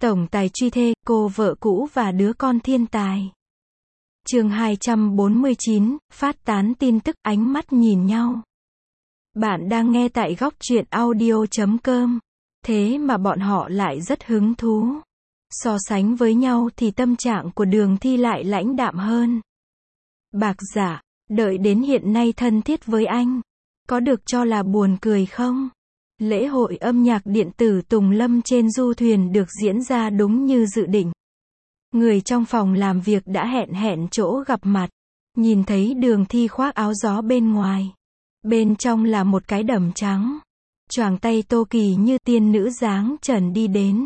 Tổng tài truy thê, cô vợ cũ và đứa con thiên tài. Chương 249, phát tán tin tức, ánh mắt nhìn nhau. Bạn đang nghe tại góc truyện audio.com. Thế mà bọn họ lại rất hứng thú. So sánh với nhau thì tâm trạng của Đường Thi lại lãnh đạm hơn. Bạc giả, đợi đến hiện nay thân thiết với anh. Có được cho là buồn cười không? Lễ hội âm nhạc điện tử Tùng Lâm trên du thuyền được diễn ra đúng như dự định. Người trong phòng làm việc đã hẹn chỗ gặp mặt. Nhìn thấy Đường Thi khoác áo gió bên ngoài. Bên trong là một cái đầm trắng. Choàng tay Tô Kỳ như tiên nữ dáng trần đi đến.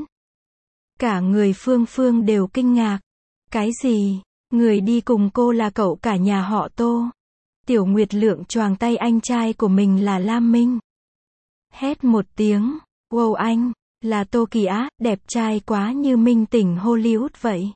Cả người Phương đều kinh ngạc. Cái gì? Người đi cùng cô là cậu cả nhà họ Tô. Tiểu Nguyệt Lượng choàng tay anh trai của mình là Lam Minh. Hét một tiếng, wow, anh, là Tô Kỳ á, đẹp trai quá như minh tinh Hollywood vậy.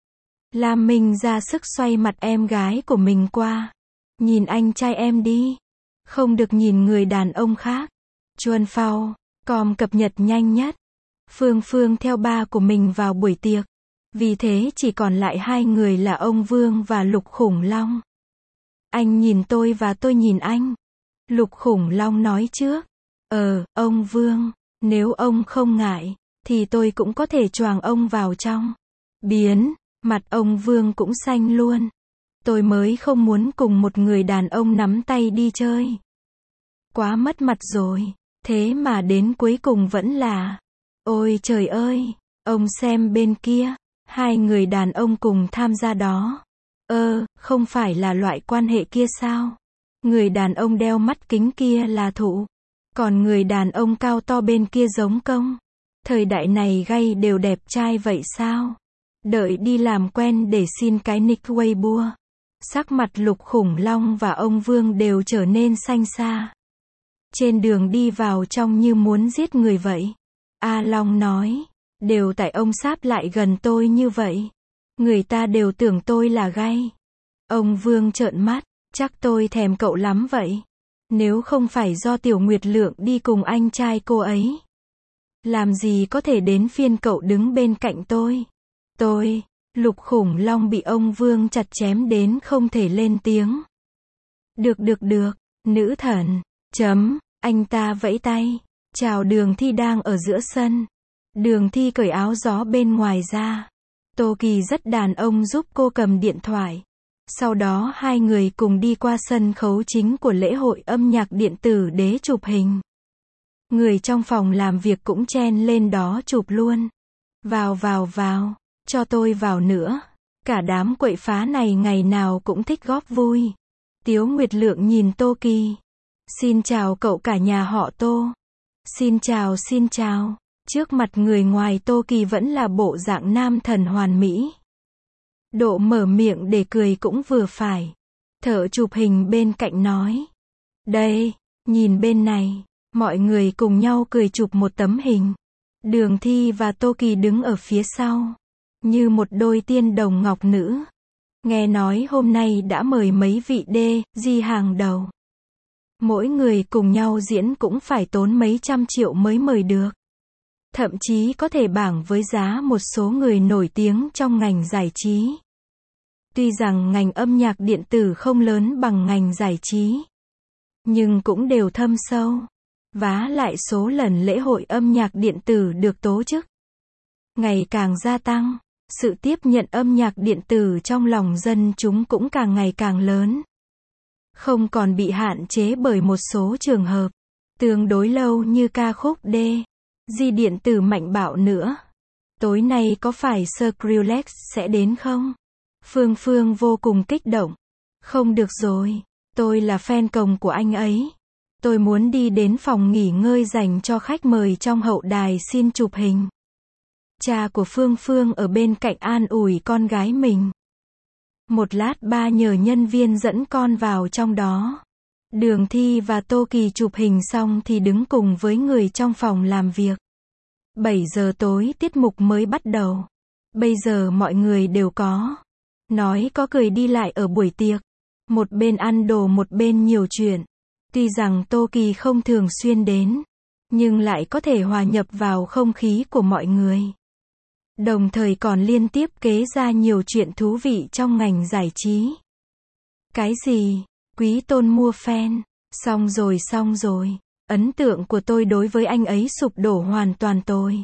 Lam Minh ra sức xoay mặt em gái của mình qua. Nhìn anh trai em đi. Không được nhìn người đàn ông khác. Chuan Phao, com cập nhật nhanh nhất. Phương theo ba của mình vào buổi tiệc. Vì thế chỉ còn lại hai người là ông Vương và Lục Khủng Long. Anh nhìn tôi và tôi nhìn anh. Lục Khủng Long nói trước. Ông Vương, nếu ông không ngại, thì tôi cũng có thể choàng ông vào trong. Biến, mặt ông Vương cũng xanh luôn. Tôi mới không muốn cùng một người đàn ông nắm tay đi chơi. Quá mất mặt rồi, thế mà đến cuối cùng vẫn là... Ôi trời ơi, ông xem bên kia, hai người đàn ông cùng tham gia đó. Không phải là loại quan hệ kia sao? Người đàn ông đeo mắt kính kia là Thụ. Còn người đàn ông cao to bên kia giống Công. Thời đại này gay đều đẹp trai vậy sao? Đợi đi làm quen để xin cái nick Weibo. Sắc mặt Lục Khủng Long và ông Vương đều trở nên xanh xa. Trên đường đi vào trong như muốn giết người vậy. A Long nói, đều tại ông sáp lại gần tôi như vậy. Người ta đều tưởng tôi là gay. Ông Vương trợn mắt, chắc tôi thèm cậu lắm vậy. Nếu không phải do Tiểu Nguyệt Lượng đi cùng anh trai cô ấy, làm gì có thể đến phiên cậu đứng bên cạnh tôi. Lục Khủng Long bị ông Vương chặt chém đến không thể lên tiếng. Được, nữ thần, anh ta vẫy tay, chào Đường Thi đang ở giữa sân. Đường Thi cởi áo gió bên ngoài ra. Tô Kỳ rất đàn ông giúp cô cầm điện thoại. Sau đó hai người cùng đi qua sân khấu chính của lễ hội âm nhạc điện tử để chụp hình. Người trong phòng làm việc cũng chen lên đó chụp luôn. Vào, cho tôi vào nữa. Cả đám quậy phá này ngày nào cũng thích góp vui. Tiếu Nguyệt Lượng nhìn Tô Kỳ. Xin chào cậu cả nhà họ Tô. Xin chào. Trước mặt người ngoài Tô Kỳ vẫn là bộ dạng nam thần hoàn mỹ. Độ mở miệng để cười cũng vừa phải. Thợ chụp hình bên cạnh nói. Đây, nhìn bên này. Mọi người cùng nhau cười chụp một tấm hình. Đường Thi và Tô Kỳ đứng ở phía sau. Như một đôi tiên đồng ngọc nữ. Nghe nói hôm nay đã mời mấy vị DJ hàng đầu. Mỗi người cùng nhau diễn cũng phải tốn mấy trăm triệu mới mời được. Thậm chí có thể bảng với giá một số người nổi tiếng trong ngành giải trí. Tuy rằng ngành âm nhạc điện tử không lớn bằng ngành giải trí, nhưng cũng đều thâm sâu. Vá lại số lần lễ hội âm nhạc điện tử được tổ chức ngày càng gia tăng, sự tiếp nhận âm nhạc điện tử trong lòng dân chúng cũng càng ngày càng lớn. Không còn bị hạn chế bởi một số trường hợp tương đối lâu như ca khúc DJ điện tử mạnh bạo nữa. Tối nay có phải Skrillex sẽ đến không? Phương vô cùng kích động. Không được rồi, tôi là fan cồng của anh ấy. Tôi muốn đi đến phòng nghỉ ngơi dành cho khách mời trong hậu đài xin chụp hình. Cha của Phương ở bên cạnh an ủi con gái mình. Một lát ba nhờ nhân viên dẫn con vào trong đó. Đường Thi và Tô Kỳ chụp hình xong thì đứng cùng với người trong phòng làm việc. 7 giờ tối tiết mục mới bắt đầu. Bây giờ mọi người đều có nói có cười đi lại ở buổi tiệc. Một bên ăn đồ một bên nhiều chuyện. Tuy rằng Tô Kỳ không thường xuyên đến, nhưng lại có thể hòa nhập vào không khí của mọi người. Đồng thời còn liên tiếp kế ra nhiều chuyện thú vị trong ngành giải trí. Cái gì? Quý Tôn mua fan. Xong rồi. Ấn tượng của tôi đối với anh ấy sụp đổ hoàn toàn tôi.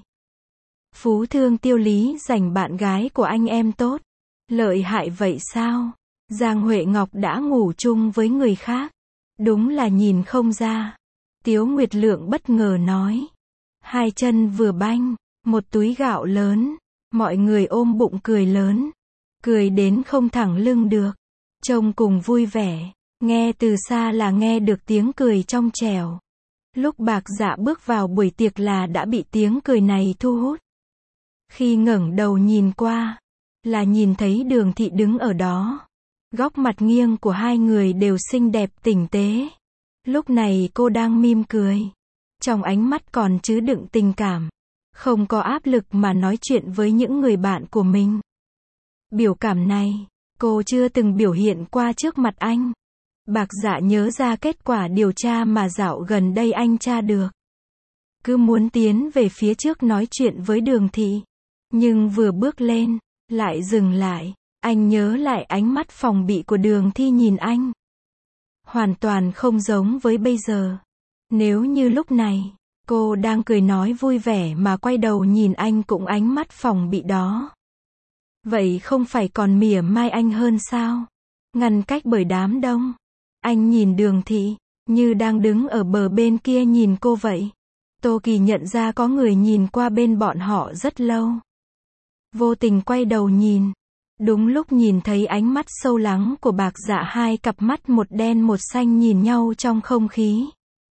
Phú Thương Tiêu Lý giành bạn gái của anh em tốt. Lợi hại vậy sao? Giang Huệ Ngọc đã ngủ chung với người khác. Đúng là nhìn không ra. Tiếu Nguyệt Lượng bất ngờ nói. Hai chân vừa banh, một túi gạo lớn. Mọi người ôm bụng cười lớn. Cười đến không thẳng lưng được. Trông cùng vui vẻ. Nghe từ xa là nghe được tiếng cười trong trẻo. Lúc Bạc Dạ bước vào buổi tiệc là đã bị tiếng cười này thu hút. Khi ngẩng đầu nhìn qua, là nhìn thấy Đường Thị đứng ở đó. Góc mặt nghiêng của hai người đều xinh đẹp tinh tế. Lúc này cô đang mỉm cười. Trong ánh mắt còn chứa đựng tình cảm. Không có áp lực mà nói chuyện với những người bạn của mình. Biểu cảm này, cô chưa từng biểu hiện qua trước mặt anh. Bạc Dạ nhớ ra kết quả điều tra mà dạo gần đây anh tra được. Cứ muốn tiến về phía trước nói chuyện với Đường Thị. Nhưng vừa bước lên, lại dừng lại. Anh nhớ lại ánh mắt phòng bị của Đường Thị nhìn anh. Hoàn toàn không giống với bây giờ. Nếu như lúc này, cô đang cười nói vui vẻ mà quay đầu nhìn anh cũng ánh mắt phòng bị đó. Vậy không phải còn mỉa mai anh hơn sao? Ngăn cách bởi đám đông. Anh nhìn Đường Thị, như đang đứng ở bờ bên kia nhìn cô vậy. Tô Kỳ nhận ra có người nhìn qua bên bọn họ rất lâu. Vô tình quay đầu nhìn. Đúng lúc nhìn thấy ánh mắt sâu lắng của Bạc Dạ, hai cặp mắt một đen một xanh nhìn nhau trong không khí.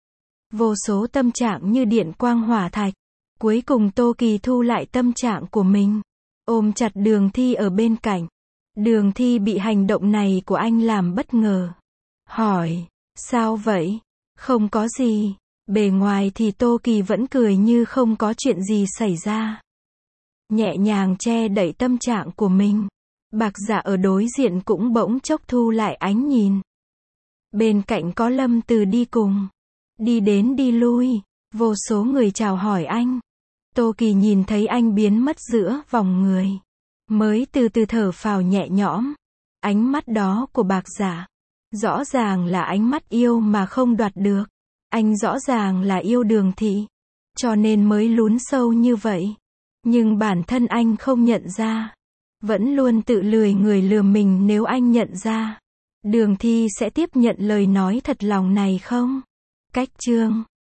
Vô số tâm trạng như điện quang hỏa thạch. Cuối cùng Tô Kỳ thu lại tâm trạng của mình. Ôm chặt Đường Thị ở bên cạnh. Đường Thị bị hành động này của anh làm bất ngờ. Hỏi, sao vậy? Không có gì. Bề ngoài thì Tô Kỳ vẫn cười như không có chuyện gì xảy ra. Nhẹ nhàng che đậy tâm trạng của mình. Bạc Dạ ở đối diện cũng bỗng chốc thu lại ánh nhìn. Bên cạnh có Lâm Từ đi cùng. Đi đến đi lui. Vô số người chào hỏi anh. Tô Kỳ nhìn thấy anh biến mất giữa vòng người. Mới từ từ thở phào nhẹ nhõm. Ánh mắt đó của Bạc Dạ. Rõ ràng là ánh mắt yêu mà không đoạt được. Anh rõ ràng là yêu Đường Thị. Cho nên mới lún sâu như vậy. Nhưng bản thân anh không nhận ra. Vẫn luôn tự lười người lừa mình. Nếu anh nhận ra, Đường Thị sẽ tiếp nhận lời nói thật lòng này không? Cách chương